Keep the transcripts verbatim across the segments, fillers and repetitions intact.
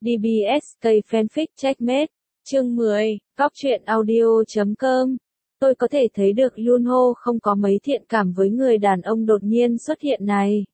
đê bê ét K Fanfic Checkmate, chương mười, Cóc truyện audio chấm com. Tôi có thể thấy được Yunho không có mấy thiện cảm với người đàn ông đột nhiên xuất hiện này.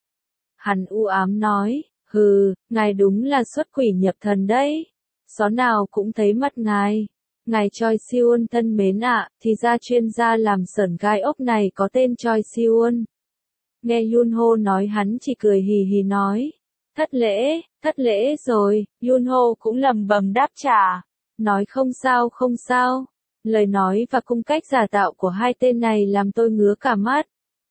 Hắn u ám nói, hừ, ngài đúng là xuất quỷ nhập thần đấy. Xó nào cũng thấy mặt ngài. Ngài Choi Siwon thân mến ạ, thì ra chuyên gia làm sởn gai ốc này có tên Choi Siwon. Nghe Yunho nói hắn chỉ cười hì hì nói. Thất lễ, thất lễ rồi, Yunho cũng lầm bầm đáp trả. Nói không sao không sao. Lời nói và cung cách giả tạo của hai tên này làm tôi ngứa cả mắt.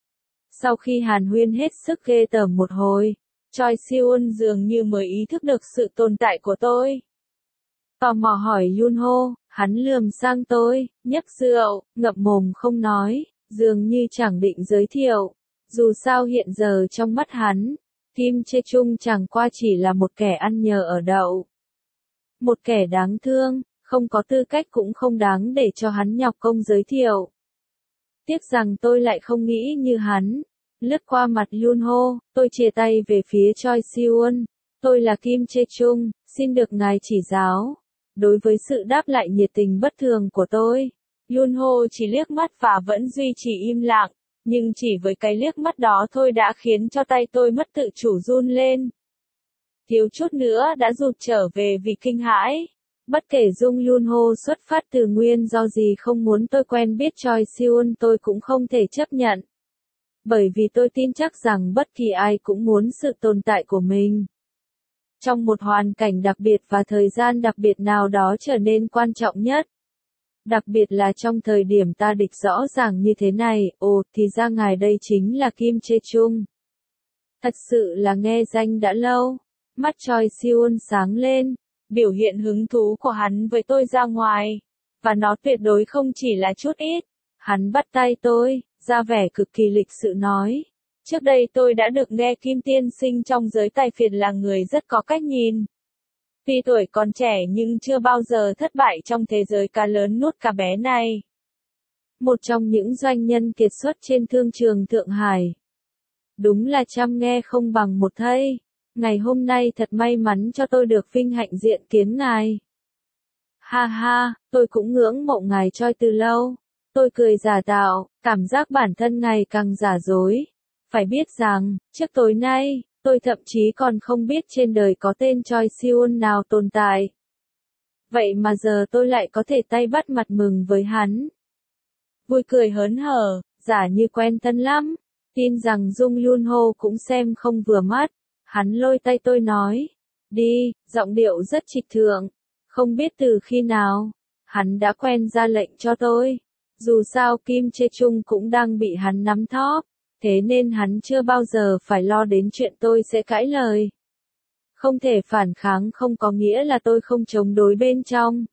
Sau khi hàn huyên hết sức ghê tởm một hồi, Choi Siwon dường như mới ý thức được sự tồn tại của tôi. Tò mò hỏi Yunho, hắn lườm sang tôi, nhấp rượu, ngậm mồm không nói, dường như chẳng định giới thiệu. Dù sao hiện giờ trong mắt hắn, Kim Chae-chung chẳng qua chỉ là một kẻ ăn nhờ ở đậu. Một kẻ đáng thương, không có tư cách cũng không đáng để cho hắn nhọc công giới thiệu. Tiếc rằng tôi lại không nghĩ như hắn. Lướt qua mặt Yunho, tôi chìa tay về phía Choi Siwon. Tôi là Kim Chae-chung, xin được ngài chỉ giáo. Đối với sự đáp lại nhiệt tình bất thường của tôi, Yunho chỉ liếc mắt và vẫn duy trì im lặng. Nhưng chỉ với cái liếc mắt đó thôi đã khiến cho tay tôi mất tự chủ run lên. Thiếu chút nữa đã rụt trở về vì kinh hãi. Bất kể Dung Yunho xuất phát từ nguyên do gì không muốn tôi quen biết Choi Siwon tôi cũng không thể chấp nhận. Bởi vì tôi tin chắc rằng bất kỳ ai cũng muốn sự tồn tại của mình. Trong một hoàn cảnh đặc biệt và thời gian đặc biệt nào đó trở nên quan trọng nhất. Đặc biệt là trong thời điểm ta địch rõ ràng như thế này, ồ, thì ra ngài đây chính là Kim Chae-chung. Thật sự là nghe danh đã lâu. Mắt Choi Siwon sáng lên, biểu hiện hứng thú của hắn với tôi ra ngoài. Và nó tuyệt đối không chỉ là chút ít. Hắn bắt tay tôi, ra vẻ cực kỳ lịch sự nói. Trước đây tôi đã được nghe Kim tiên sinh trong giới tài phiệt là người rất có cách nhìn. Tuy tuổi còn trẻ nhưng chưa bao giờ thất bại trong thế giới cá lớn nuốt cá bé này. Một trong những doanh nhân kiệt xuất trên thương trường Thượng Hải. Đúng là chăm nghe không bằng một thây. Ngày hôm nay thật may mắn cho tôi được vinh hạnh diện kiến ngài. Ha ha, tôi cũng ngưỡng mộ ngài Choi từ lâu. Tôi cười giả tạo, cảm giác bản thân ngày càng giả dối. Phải biết rằng, trước tối nay, tôi thậm chí còn không biết trên đời có tên Choi Siwon nào tồn tại. Vậy mà giờ tôi lại có thể tay bắt mặt mừng với hắn. Vui cười hớn hở, giả như quen thân lắm. Tin rằng Dung Yunho cũng xem không vừa mắt. Hắn lôi tay tôi nói. Đi, giọng điệu rất trịch thượng. Không biết từ khi nào, hắn đã quen ra lệnh cho tôi. Dù sao Kim Chae-chung cũng đang bị hắn nắm thóp. Thế nên hắn chưa bao giờ phải lo đến chuyện tôi sẽ cãi lời. Không thể phản kháng không có nghĩa là tôi không chống đối bên trong.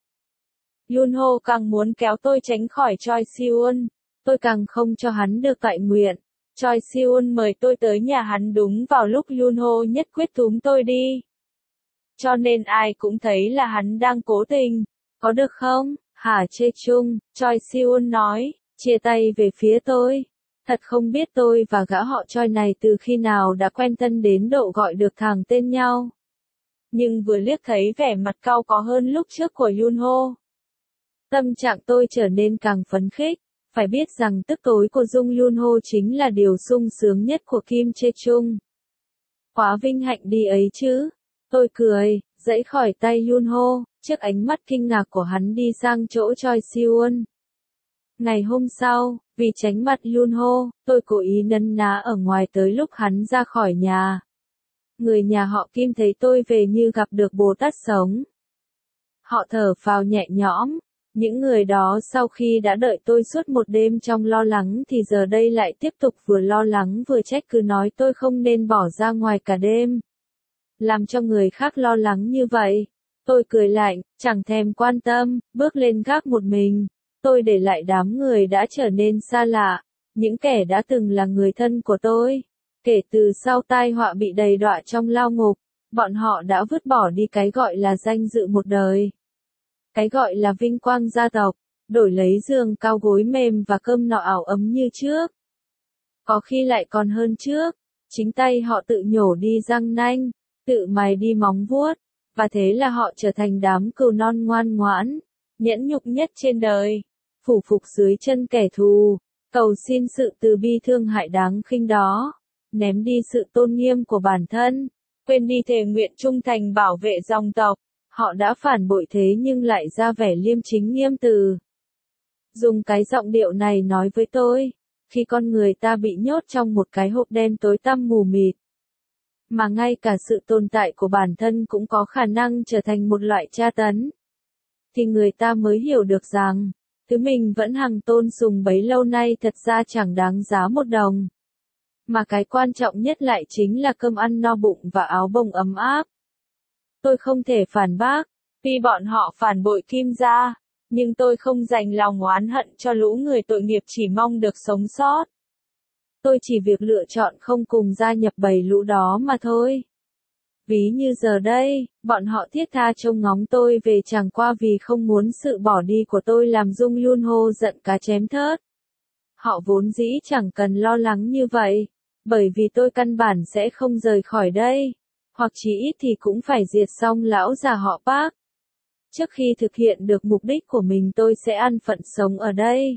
Yunho càng muốn kéo tôi tránh khỏi Choi Siwon. Tôi càng không cho hắn được tại nguyện. Choi Siwon mời tôi tới nhà hắn đúng vào lúc Yunho nhất quyết túm tôi đi. Cho nên ai cũng thấy là hắn đang cố tình. Có được không, hả Chae-chung? Choi Siwon nói, chia tay về phía tôi. Thật không biết tôi và gã họ Choi này từ khi nào đã quen thân đến độ gọi được thẳng tên nhau. Nhưng vừa liếc thấy vẻ mặt cau có hơn lúc trước của Yunho. Tâm trạng tôi trở nên càng phấn khích. Phải biết rằng tức tối của Dung Yunho chính là điều sung sướng nhất của Kim Chae-chung. Quá vinh hạnh đi ấy chứ. Tôi cười, giãy khỏi tay Yunho, trước ánh mắt kinh ngạc của hắn đi sang chỗ Choi Siwon. Ngày hôm sau, vì tránh mặt Yunho, tôi cố ý nấn ná ở ngoài tới lúc hắn ra khỏi nhà. Người nhà họ Kim thấy tôi về như gặp được Bồ Tát sống. Họ thở phào nhẹ nhõm. Những người đó sau khi đã đợi tôi suốt một đêm trong lo lắng thì giờ đây lại tiếp tục vừa lo lắng vừa trách cứ nói tôi không nên bỏ ra ngoài cả đêm. Làm cho người khác lo lắng như vậy. Tôi cười lạnh, chẳng thèm quan tâm, bước lên gác một mình. Tôi để lại đám người đã trở nên xa lạ, những kẻ đã từng là người thân của tôi. Kể từ sau tai họa bị đầy đọa trong lao ngục, bọn họ đã vứt bỏ đi cái gọi là danh dự một đời. Cái gọi là vinh quang gia tộc, đổi lấy giường cao gối mềm và cơm nọ ảo ấm như trước. Có khi lại còn hơn trước, chính tay họ tự nhổ đi răng nanh, tự mài đi móng vuốt, Và thế là họ trở thành đám cừu non ngoan ngoãn, nhẫn nhục nhất trên đời, phủ phục dưới chân kẻ thù, cầu xin sự từ bi thương hại đáng khinh đó, ném đi sự tôn nghiêm của bản thân, quên đi thề nguyện trung thành bảo vệ dòng tộc. Họ đã phản bội thế nhưng lại ra vẻ liêm chính nghiêm từ. Dùng cái giọng điệu này nói với tôi, khi con người ta bị nhốt trong một cái hộp đen tối tăm mù mịt, mà ngay cả sự tồn tại của bản thân cũng có khả năng trở thành một loại tra tấn, thì người ta mới hiểu được rằng, thứ mình vẫn hằng tôn sùng bấy lâu nay thật ra chẳng đáng giá một đồng. Mà cái quan trọng nhất lại chính là cơm ăn no bụng và áo bông ấm áp. Tôi không thể phản bác, vì bọn họ phản bội Kim gia, nhưng tôi không dành lòng oán hận cho lũ người tội nghiệp chỉ mong được sống sót. Tôi chỉ việc lựa chọn không cùng gia nhập bầy lũ đó mà thôi. Ví như giờ đây, bọn họ thiết tha trông ngóng tôi về chẳng qua vì không muốn sự bỏ đi của tôi làm Dung Yunho giận cá chém thớt. Họ vốn dĩ chẳng cần lo lắng như vậy, bởi vì tôi căn bản sẽ không rời khỏi đây, hoặc chỉ ít thì cũng phải diệt xong lão già họ Park. Trước khi thực hiện được mục đích của mình tôi sẽ ăn phận sống ở đây.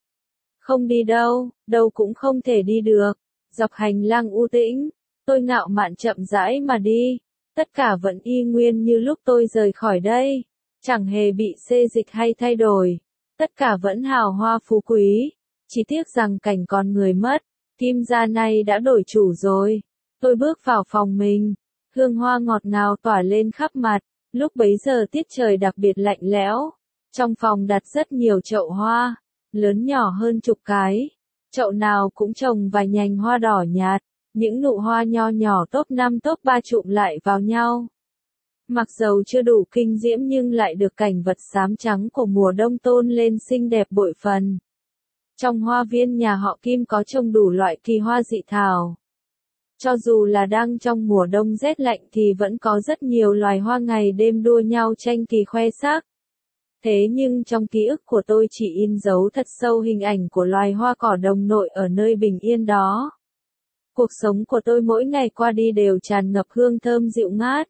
Không đi đâu, đâu cũng không thể đi được. Dọc hành lang u tĩnh, tôi ngạo mạn chậm rãi mà đi. Tất cả vẫn y nguyên như lúc tôi rời khỏi đây. Chẳng hề bị xê dịch hay thay đổi. Tất cả vẫn hào hoa phú quý. Chỉ tiếc rằng cảnh con người mất. Kim gia này đã đổi chủ rồi. Tôi bước vào phòng mình. Hương hoa ngọt ngào tỏa lên khắp mặt. Lúc bấy giờ tiết trời đặc biệt lạnh lẽo. Trong phòng đặt rất nhiều chậu hoa, lớn nhỏ hơn chục cái. Chậu nào cũng trồng vài nhành hoa đỏ nhạt, những nụ hoa nho nhỏ top năm top ba trụm lại vào nhau. Mặc dầu chưa đủ kinh diễm nhưng lại được cảnh vật xám trắng của mùa đông tôn lên xinh đẹp bội phần. Trong hoa viên nhà họ Kim có trồng đủ loại kỳ hoa dị thảo. Cho dù là đang trong mùa đông rét lạnh thì vẫn có rất nhiều loài hoa ngày đêm đua nhau tranh kỳ khoe sắc. Thế nhưng trong ký ức của tôi chỉ in dấu thật sâu hình ảnh của loài hoa cỏ đồng nội ở nơi bình yên đó. Cuộc sống của tôi mỗi ngày qua đi đều tràn ngập hương thơm dịu ngát.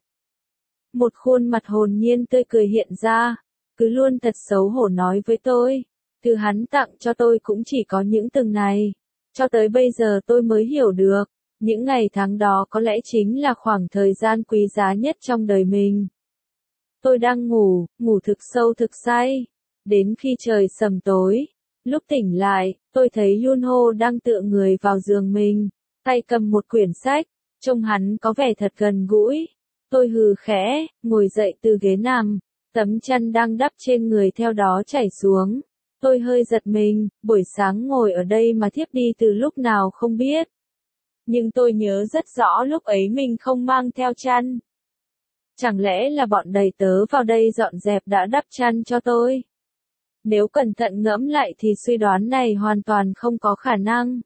Một khuôn mặt hồn nhiên tươi cười hiện ra, cứ luôn thật xấu hổ nói với tôi. Thứ hắn tặng cho tôi cũng chỉ có những từng này. Cho tới bây giờ tôi mới hiểu được. Những ngày tháng đó có lẽ chính là khoảng thời gian quý giá nhất trong đời mình. Tôi đang ngủ, ngủ thực sâu thực say. Đến khi trời sầm tối, lúc tỉnh lại, tôi thấy Yunho đang tựa người vào giường mình, tay cầm một quyển sách, trông hắn có vẻ thật gần gũi. Tôi hừ khẽ, ngồi dậy từ ghế nằm, tấm chăn đang đắp trên người theo đó chảy xuống. Tôi hơi giật mình, buổi sáng ngồi ở đây mà thiếp đi từ lúc nào không biết. Nhưng tôi nhớ rất rõ lúc ấy mình không mang theo chăn. Chẳng lẽ là bọn đầy tớ vào đây dọn dẹp đã đắp chăn cho tôi? Nếu cẩn thận ngẫm lại thì suy đoán này hoàn toàn không có khả năng.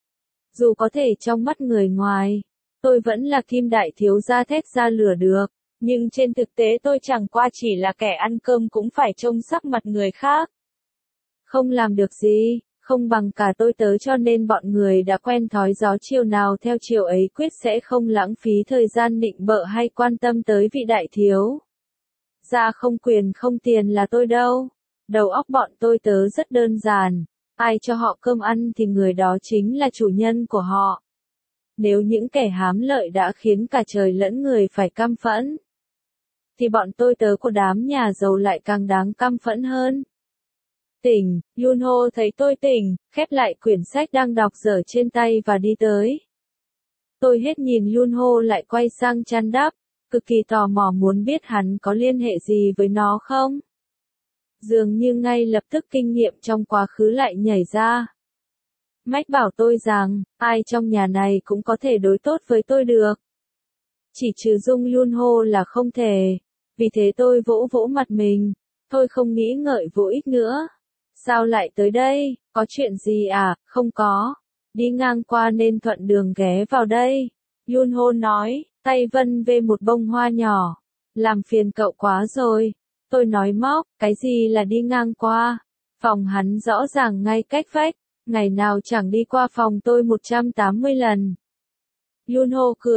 Dù có thể trong mắt người ngoài, tôi vẫn là Kim đại thiếu gia thét ra lửa được, nhưng trên thực tế tôi chẳng qua chỉ là kẻ ăn cơm cũng phải trông sắc mặt người khác. Không làm được gì, không bằng cả tôi tớ cho nên bọn người đã quen thói gió chiều nào theo chiều ấy quyết sẽ không lãng phí thời gian nịnh bợ hay quan tâm tới vị đại thiếu. Ra không quyền không tiền là tôi đâu. Đầu óc bọn tôi tớ rất đơn giản. Ai cho họ cơm ăn thì người đó chính là chủ nhân của họ. Nếu những kẻ hám lợi đã khiến cả trời lẫn người phải căm phẫn, thì bọn tôi tớ của đám nhà giàu lại càng đáng căm phẫn hơn. Tỉnh, Yunho thấy tôi tỉnh, khép lại quyển sách đang đọc dở trên tay và đi tới. Tôi hết nhìn Yunho lại quay sang chăn đắp, cực kỳ tò mò muốn biết hắn có liên hệ gì với nó không. Dường như ngay lập tức kinh nghiệm trong quá khứ lại nhảy ra. Mách bảo tôi rằng, ai trong nhà này cũng có thể đối tốt với tôi được. Chỉ trừ Dung Yunho là không thể. Vì thế tôi vỗ vỗ mặt mình, tôi không nghĩ ngợi vô ích nữa. Sao lại tới đây, có chuyện gì à, không có. Đi ngang qua nên thuận đường ghé vào đây. Yunho nói, tay vân về một bông hoa nhỏ. Làm phiền cậu quá rồi. Tôi nói móc, cái gì là đi ngang qua. Phòng hắn rõ ràng ngay cách vách. Ngày nào chẳng đi qua phòng tôi một trăm tám mươi lần. Yunho cười,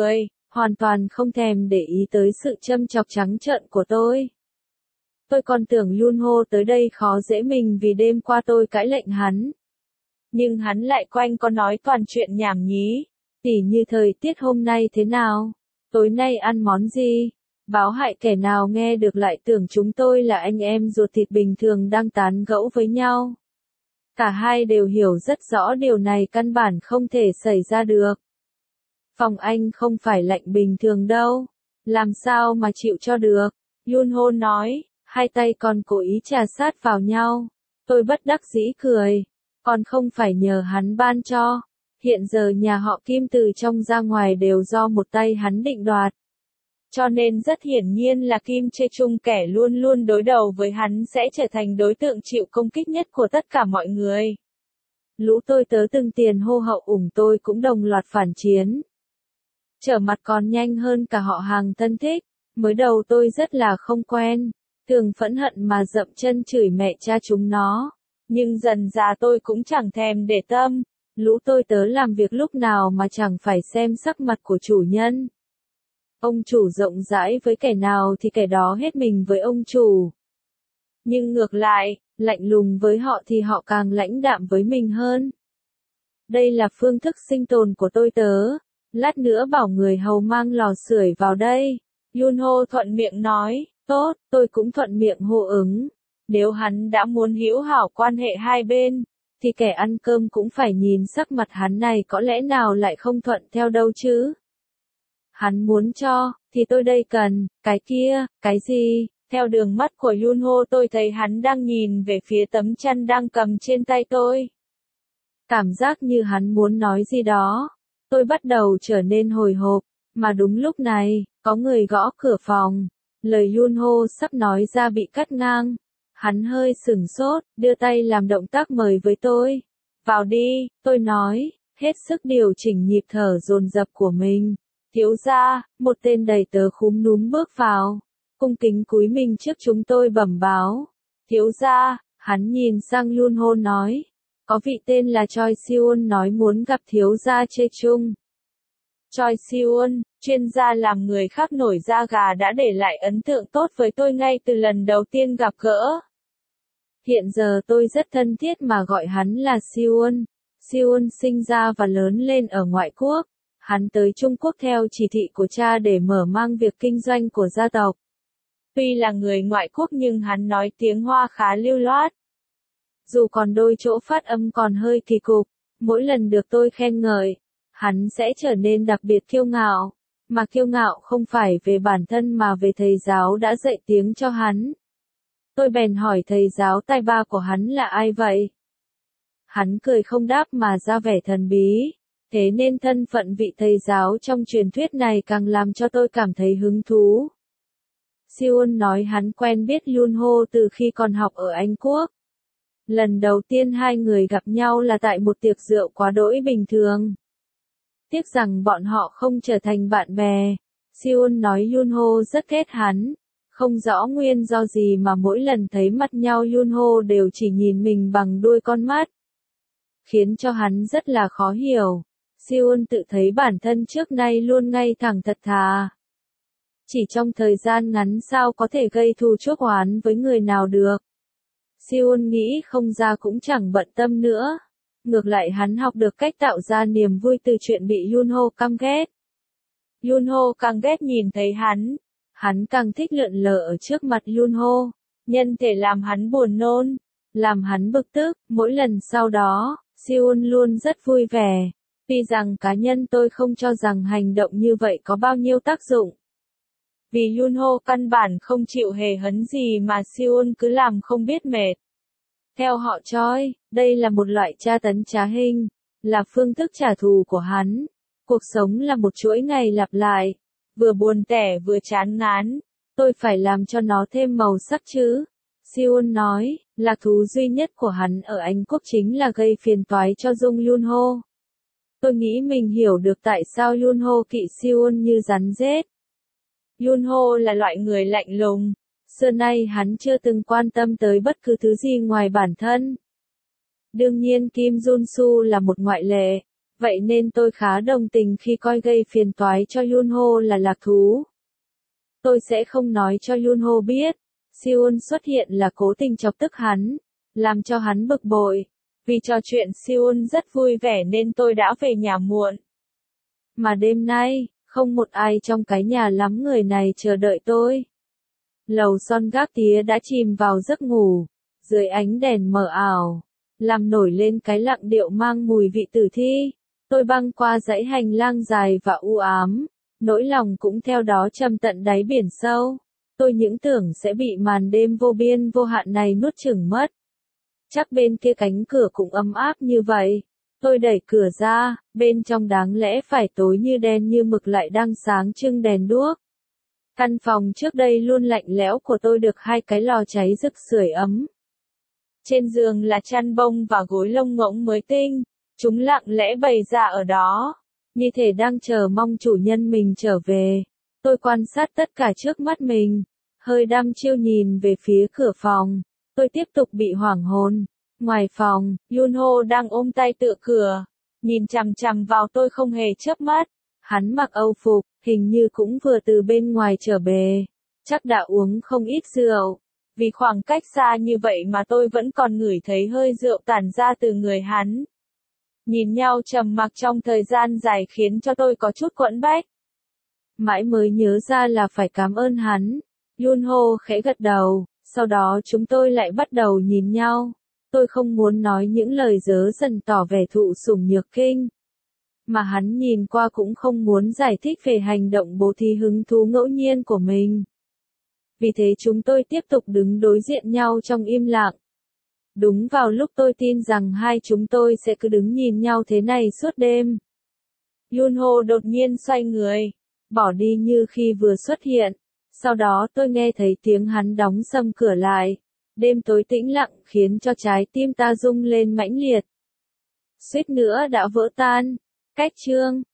hoàn toàn không thèm để ý tới sự châm chọc trắng trợn của tôi. Tôi còn tưởng Yunho tới đây khó dễ mình vì đêm qua tôi cãi lệnh hắn. Nhưng hắn lại quanh co nói toàn chuyện nhảm nhí. Tỉ như thời tiết hôm nay thế nào? Tối nay ăn món gì? Báo hại kẻ nào nghe được lại tưởng chúng tôi là anh em ruột thịt bình thường đang tán gẫu với nhau. Cả hai đều hiểu rất rõ điều này căn bản không thể xảy ra được. Phòng anh không phải lạnh bình thường đâu. Làm sao mà chịu cho được? Yunho nói, hai tay còn cố ý chà sát vào nhau. Tôi bất đắc dĩ cười. Còn không phải nhờ hắn ban cho. Hiện giờ nhà họ Kim từ trong ra ngoài đều do một tay hắn định đoạt. Cho nên rất hiển nhiên là Kim Chê Chung kẻ luôn luôn đối đầu với hắn sẽ trở thành đối tượng chịu công kích nhất của tất cả mọi người. Lũ tôi tớ từng tiền hô hậu ủng tôi cũng đồng loạt phản chiến. Trở mặt còn nhanh hơn cả họ hàng thân thích. Mới đầu tôi rất là không quen. Thường phẫn hận mà dậm chân chửi mẹ cha chúng nó. Nhưng dần dà tôi cũng chẳng thèm để tâm. Lũ tôi tớ làm việc lúc nào mà chẳng phải xem sắc mặt của chủ nhân. Ông chủ rộng rãi với kẻ nào thì kẻ đó hết mình với ông chủ. Nhưng ngược lại, lạnh lùng với họ thì họ càng lãnh đạm với mình hơn. Đây là phương thức sinh tồn của tôi tớ. Lát nữa bảo người hầu mang lò sưởi vào đây. Yunho thuận miệng nói, tốt, tôi cũng thuận miệng hô ứng. Nếu hắn đã muốn hữu hảo quan hệ hai bên, thì kẻ ăn cơm cũng phải nhìn sắc mặt hắn này có lẽ nào lại không thuận theo đâu chứ. Hắn muốn cho, thì tôi đây cần, cái kia, cái gì? Theo đường mắt của Yunho tôi thấy hắn đang nhìn về phía tấm chăn đang cầm trên tay tôi. Cảm giác như hắn muốn nói gì đó. Tôi bắt đầu trở nên hồi hộp, mà đúng lúc này, có người gõ cửa phòng. Lời Yunho sắp nói ra bị cắt ngang. Hắn hơi sửng sốt, đưa tay làm động tác mời với tôi. Vào đi, tôi nói, hết sức điều chỉnh nhịp thở dồn dập của mình. Thiếu gia, một tên đầy tớ khúm núm bước vào. Cung kính cúi mình trước chúng tôi bẩm báo. Thiếu gia, hắn nhìn sang Yunho nói. Có vị tên là Choi Siwon nói muốn gặp thiếu gia Chê Chung. Choi Siwon, chuyên gia làm người khác nổi da gà đã để lại ấn tượng tốt với tôi ngay từ lần đầu tiên gặp gỡ. Hiện giờ tôi rất thân thiết mà gọi hắn là Siwon. Siwon sinh ra và lớn lên ở ngoại quốc. Hắn tới Trung Quốc theo chỉ thị của cha để mở mang việc kinh doanh của gia tộc. Tuy là người ngoại quốc nhưng hắn nói tiếng Hoa khá lưu loát. Dù còn đôi chỗ phát âm còn hơi kỳ cục, mỗi lần được tôi khen ngợi, hắn sẽ trở nên đặc biệt kiêu ngạo. Mà kiêu ngạo không phải về bản thân mà về thầy giáo đã dạy tiếng cho hắn. Tôi bèn hỏi thầy giáo tai ba của hắn là ai vậy? Hắn cười không đáp mà ra vẻ thần bí. Thế nên thân phận vị thầy giáo trong truyền thuyết này càng làm cho tôi cảm thấy hứng thú. Siwon nói hắn quen biết Yunho từ khi còn học ở Anh Quốc. Lần đầu tiên hai người gặp nhau là tại một tiệc rượu quá đỗi bình thường. Tiếc rằng bọn họ không trở thành bạn bè. Siwon nói Yunho rất ghét hắn. Không rõ nguyên do gì mà mỗi lần thấy mặt nhau Yunho đều chỉ nhìn mình bằng đuôi con mắt. Khiến cho hắn rất là khó hiểu. Siwon tự thấy bản thân trước nay luôn ngay thẳng thật thà. Chỉ trong thời gian ngắn sao có thể gây thù chuốc oán với người nào được. Siwon nghĩ không ra cũng chẳng bận tâm nữa. Ngược lại hắn học được cách tạo ra niềm vui từ chuyện bị Yunho căm ghét. Yunho càng ghét nhìn thấy hắn. Hắn càng thích lượn lờ ở trước mặt Yunho. Nhân thể làm hắn buồn nôn. Làm hắn bực tức. Mỗi lần sau đó, Siwon luôn rất vui vẻ. Tuy rằng cá nhân tôi không cho rằng hành động như vậy có bao nhiêu tác dụng. Vì Yunho căn bản không chịu hề hấn gì mà Siwon cứ làm không biết mệt. Theo họ Choi, đây là một loại tra tấn trá hình, là phương thức trả thù của hắn. Cuộc sống là một chuỗi ngày lặp lại, vừa buồn tẻ vừa chán ngán. Tôi phải làm cho nó thêm màu sắc chứ. Siwon nói, lạc thú duy nhất của hắn ở Anh Quốc chính là gây phiền toái cho Dung Yunho. Tôi nghĩ mình hiểu được tại sao Yunho kỵ Siwon như rắn rết. Yunho là loại người lạnh lùng. Xưa nay hắn chưa từng quan tâm tới bất cứ thứ gì ngoài bản thân. Đương nhiên Kim Jun-soo là một ngoại lệ. Vậy nên tôi khá đồng tình khi coi gây phiền toái cho Yunho là lạc thú. Tôi sẽ không nói cho Yunho biết. Seoul xuất hiện là cố tình chọc tức hắn, làm cho hắn bực bội. Vì trò chuyện Seoul rất vui vẻ nên tôi đã về nhà muộn. Mà đêm nay, không một ai trong cái nhà lắm người này chờ đợi tôi. Lầu son gác tía đã chìm vào giấc ngủ, dưới ánh đèn mờ ảo, làm nổi lên cái lặng điệu mang mùi vị tử thi. Tôi băng qua dãy hành lang dài và u ám, nỗi lòng cũng theo đó châm tận đáy biển sâu. Tôi những tưởng sẽ bị màn đêm vô biên vô hạn này nuốt chửng mất. Chắc bên kia cánh cửa cũng ấm áp như vậy. Tôi đẩy cửa ra, bên trong đáng lẽ phải tối như đen như mực lại đang sáng trưng đèn đuốc. Căn phòng trước đây luôn lạnh lẽo của tôi được hai cái lò cháy rực sưởi ấm. Trên giường là chăn bông và gối lông ngỗng mới tinh, chúng lặng lẽ bày ra ở đó, như thể đang chờ mong chủ nhân mình trở về. Tôi quan sát tất cả trước mắt mình, hơi đăm chiêu nhìn về phía cửa phòng. Tôi tiếp tục bị hoảng hồn. Ngoài phòng, Yunho đang ôm tay tựa cửa, nhìn chằm chằm vào tôi không hề chớp mắt. Hắn mặc âu phục, hình như cũng vừa từ bên ngoài trở về. Chắc đã uống không ít rượu. Vì khoảng cách xa như vậy mà tôi vẫn còn ngửi thấy hơi rượu tản ra từ người hắn. Nhìn nhau trầm mặc trong thời gian dài khiến cho tôi có chút quẫn bách. Mãi mới nhớ ra là phải cảm ơn hắn. Yunho khẽ gật đầu, sau đó chúng tôi lại bắt đầu nhìn nhau. Tôi không muốn nói những lời dớ dần tỏ vẻ thụ sủng nhược kinh. Mà hắn nhìn qua cũng không muốn giải thích về hành động bố thí hứng thú ngẫu nhiên của mình. Vì thế chúng tôi tiếp tục đứng đối diện nhau trong im lặng. Đúng vào lúc tôi tin rằng hai chúng tôi sẽ cứ đứng nhìn nhau thế này suốt đêm. Yunho đột nhiên xoay người, bỏ đi như khi vừa xuất hiện. Sau đó tôi nghe thấy tiếng hắn đóng sầm cửa lại. Đêm tối tĩnh lặng khiến cho trái tim ta rung lên mãnh liệt. Suýt nữa đã vỡ tan. Cách chương